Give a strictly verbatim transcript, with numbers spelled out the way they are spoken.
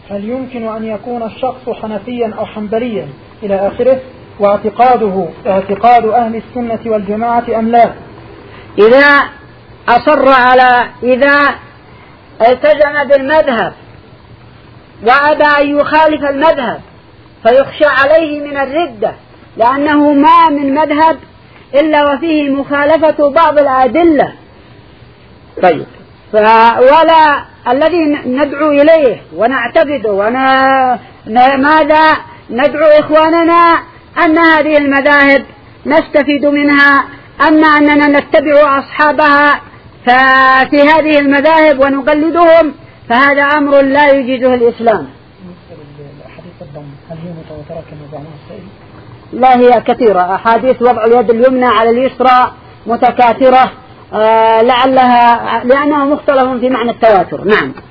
هل يمكن أن يكون الشخص حنفيا أو حنبليا إلى آخره، واعتقاده اعتقاد أهل السنة والجماعة أم لا؟ إذا أصر على إذا التزم بالمذهب وأبى أن يخالف المذهب فيخشى عليه من الردة، لأنه ما من مذهب إلا وفيه مخالفة بعض الأدلة. طيب، ولا الذي ندعو إليه ونعتقده وماذا ندعو إخواننا أن هذه المذاهب نستفيد منها، أما أننا نتبع أصحابها ففي هذه المذاهب ونقلدهم فهذا أمر لا يجيزه الإسلام. هل هي متواترة كما زعمها السائل؟ لا، هي كثيرة. أحاديث وضع اليد اليمنى على اليسرى متكاثرة، آه لعلها لأنه مختلف في معنى التواتر. نعم.